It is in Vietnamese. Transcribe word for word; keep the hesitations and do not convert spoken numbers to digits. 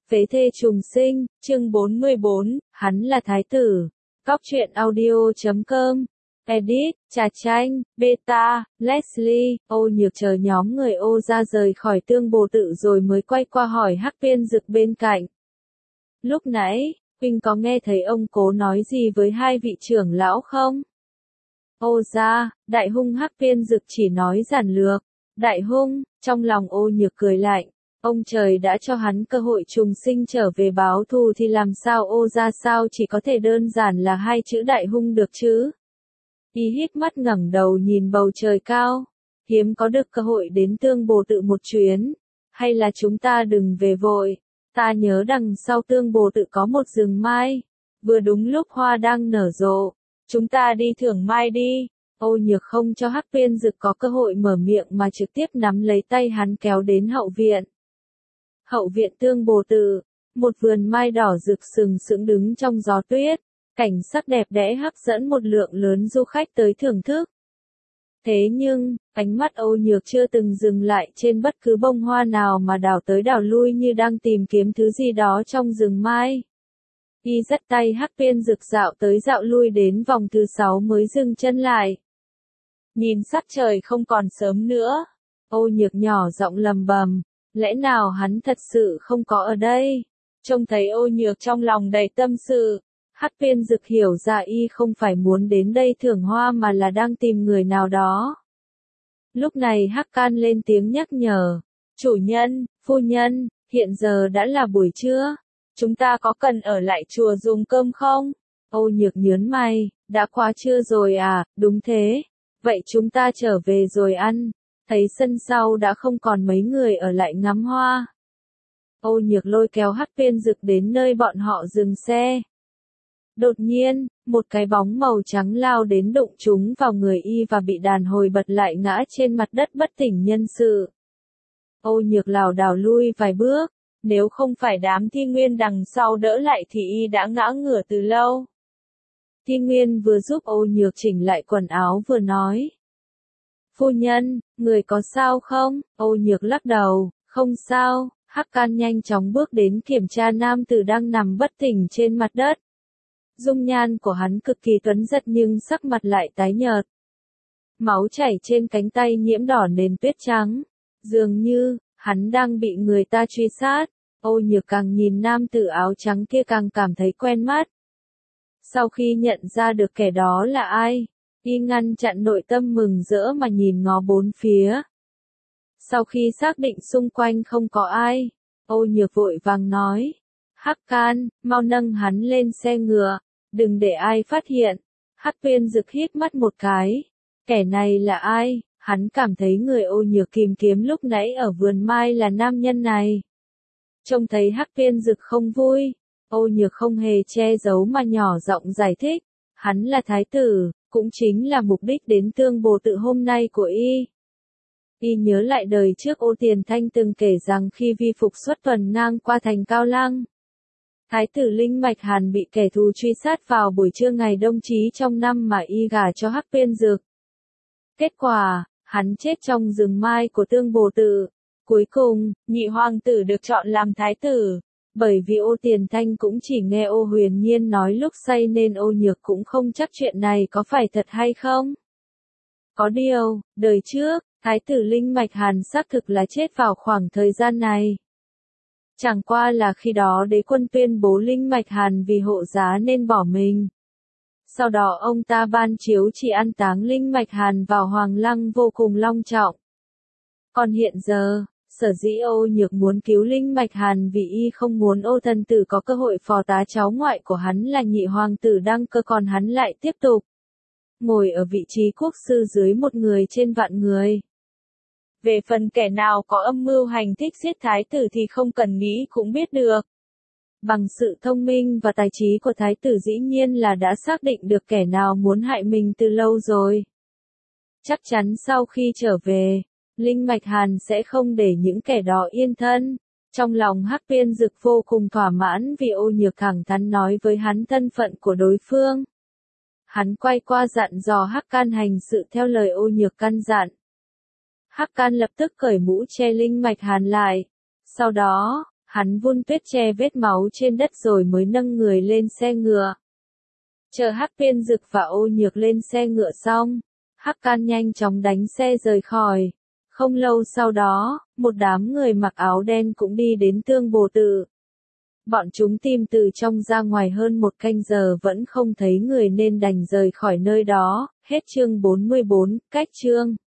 Phế thê trùng sinh, chương bốn mươi bốn, hắn là thái tử. Góc truyện audio chấm com. Edit, Trà Chanh, Beta, Leslie, Ô Nhược chờ nhóm người Ô ra rời khỏi Tương Bồ Tự rồi mới quay qua hỏi Hắc Viên Dực bên cạnh. Lúc nãy, huynh có nghe thấy ông cố nói gì với hai vị trưởng lão không? Ô ra, đại hung Hắc Viên Dực chỉ nói giản lược. Đại hung, trong lòng Ô Nhược cười lạnh. Ông trời đã cho hắn cơ hội trùng sinh trở về báo thù thì làm sao Ô ra sao chỉ có thể đơn giản là hai chữ đại hung được chứ? Y hít mắt ngẩng đầu nhìn bầu trời cao. Hiếm có được cơ hội đến Tương Bồ Tự một chuyến. Hay là chúng ta đừng về vội. Ta nhớ đằng sau Tương Bồ Tự có một rừng mai. Vừa đúng lúc hoa đang nở rộ. Chúng ta đi thưởng mai đi. Ô Nhược không cho Hắc Viên Dực có cơ hội mở miệng mà trực tiếp nắm lấy tay hắn kéo đến hậu viện. Hậu viện Tương Bồ Tự, một vườn mai đỏ rực sừng sững đứng trong gió tuyết, cảnh sắc đẹp đẽ hấp dẫn một lượng lớn du khách tới thưởng thức. Thế nhưng, ánh mắt Ô Nhược chưa từng dừng lại trên bất cứ bông hoa nào mà đảo tới đảo lui như đang tìm kiếm thứ gì đó trong rừng mai. Y dắt tay Hắc Viên Dực dạo tới dạo lui đến vòng thứ sáu mới dừng chân lại. Nhìn sắc trời không còn sớm nữa, Ô Nhược nhỏ giọng lầm bầm. Lẽ nào hắn thật sự không có ở đây? Trông thấy Ô Nhược trong lòng đầy tâm sự, Hắc Viên Dực hiểu ra y không phải muốn đến đây thưởng hoa mà là đang tìm người nào đó. Lúc này Hắc Can lên tiếng nhắc nhở, chủ nhân, phu nhân, hiện giờ đã là buổi trưa, chúng ta có cần ở lại chùa dùng cơm không? Ô Nhược nhớn mày, đã quá trưa rồi à, đúng thế, vậy chúng ta trở về rồi ăn. Thấy sân sau đã không còn mấy người ở lại ngắm hoa. Ô Nhược lôi kéo Hắc Viên Dực đến nơi bọn họ dừng xe. Đột nhiên, một cái bóng màu trắng lao đến đụng trúng vào người y và bị đàn hồi bật lại ngã trên mặt đất bất tỉnh nhân sự. Ô Nhược lảo đảo lui vài bước, nếu không phải đám Thi Nguyên đằng sau đỡ lại thì y đã ngã ngửa từ lâu. Thi Nguyên vừa giúp Ô Nhược chỉnh lại quần áo vừa nói. Phu nhân, người có sao không? Ô Nhược lắc đầu, không sao. Hắc Can nhanh chóng bước đến kiểm tra nam tử đang nằm bất tỉnh trên mặt đất. Dung nhan của hắn cực kỳ tuấn giật nhưng sắc mặt lại tái nhợt. Máu chảy trên cánh tay nhiễm đỏ nền tuyết trắng. Dường như, hắn đang bị người ta truy sát. Ô Nhược càng nhìn nam tử áo trắng kia càng cảm thấy quen mắt. Sau khi nhận ra được kẻ đó là ai, y ngăn chặn nội tâm mừng rỡ mà nhìn ngó bốn phía. Sau khi xác định xung quanh không có ai, Ô Nhược vội vàng nói, Hắc Can, mau nâng hắn lên xe ngựa, đừng để ai phát hiện. Hắc Viên Dực hít mắt một cái, kẻ này là ai? Hắn cảm thấy người Ô Nhược tìm kiếm lúc nãy ở vườn mai là nam nhân này. Trông thấy Hắc Viên Dực không vui, Ô Nhược không hề che giấu mà nhỏ giọng giải thích, hắn là thái tử. Cũng chính là mục đích đến Tương Bồ Tự hôm nay của y. Y nhớ lại đời trước Ô Tiền Thanh từng kể rằng khi vi phục xuất tuần ngang qua thành Cao Lăng, thái tử Linh Mạch Hàn bị kẻ thù truy sát vào buổi trưa ngày đông chí trong năm mà y gả cho Hắc Viên Dực. Kết quả, hắn chết trong rừng mai của Tương Bồ Tự. Cuối cùng, nhị hoàng tử được chọn làm thái tử. Bởi vì Ô Tiền Thanh cũng chỉ nghe Ô Huyền Nhiên nói lúc say nên Ô Nhược cũng không chắc chuyện này có phải thật hay không. Có điều, đời trước, thái tử Linh Mạch Hàn xác thực là chết vào khoảng thời gian này. Chẳng qua là khi đó đế quân tuyên bố Linh Mạch Hàn vì hộ giá nên bỏ mình. Sau đó ông ta ban chiếu chỉ an táng Linh Mạch Hàn vào Hoàng Lăng vô cùng long trọng. Còn hiện giờ, sở dĩ Ô Nhược muốn cứu Linh Mạch Hàn vì y không muốn Ô thần tử có cơ hội phò tá cháu ngoại của hắn là nhị hoàng tử đăng cơ còn hắn lại tiếp tục ngồi ở vị trí quốc sư dưới một người trên vạn người. Về phần kẻ nào có âm mưu hành thích giết thái tử thì không cần nghĩ cũng biết được. Bằng sự thông minh và tài trí của thái tử dĩ nhiên là đã xác định được kẻ nào muốn hại mình từ lâu rồi. Chắc chắn sau khi trở về, Linh Mạch Hàn sẽ không để những kẻ đó yên thân. Trong lòng Hắc Viên Dực vô cùng thỏa mãn vì Ô Nhược thẳng thắn nói với hắn thân phận của đối phương. Hắn quay qua dặn dò Hắc Can hành sự theo lời Ô Nhược căn dặn. Hắc Can lập tức cởi mũ che Linh Mạch Hàn lại. Sau đó, Hắn vun tuyết che vết máu trên đất rồi mới nâng người lên xe ngựa. Chờ Hắc Viên Dực và Ô Nhược lên xe ngựa xong, Hắc Can nhanh chóng đánh xe rời khỏi. Không lâu sau đó, một đám người mặc áo đen cũng đi đến Tương Bồ Tự. Bọn chúng tìm từ trong ra ngoài hơn một canh giờ vẫn không thấy người nên đành rời khỏi nơi đó. Hết chương bốn mươi bốn, cách chương.